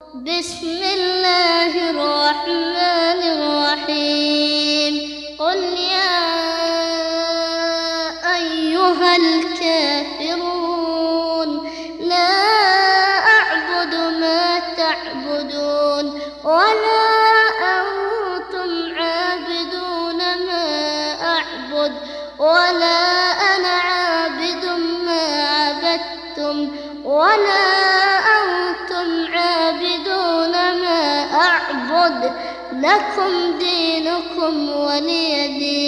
بسم الله الرحمن الرحيم. قل يا أيها الكافرون لا أعبد ما تعبدون ولا أنتم عابدون ما أعبد ولا أنا عابد ما عبدتم ولا أنتم عابدون ما أعبد. لكم دينكم ولي دين.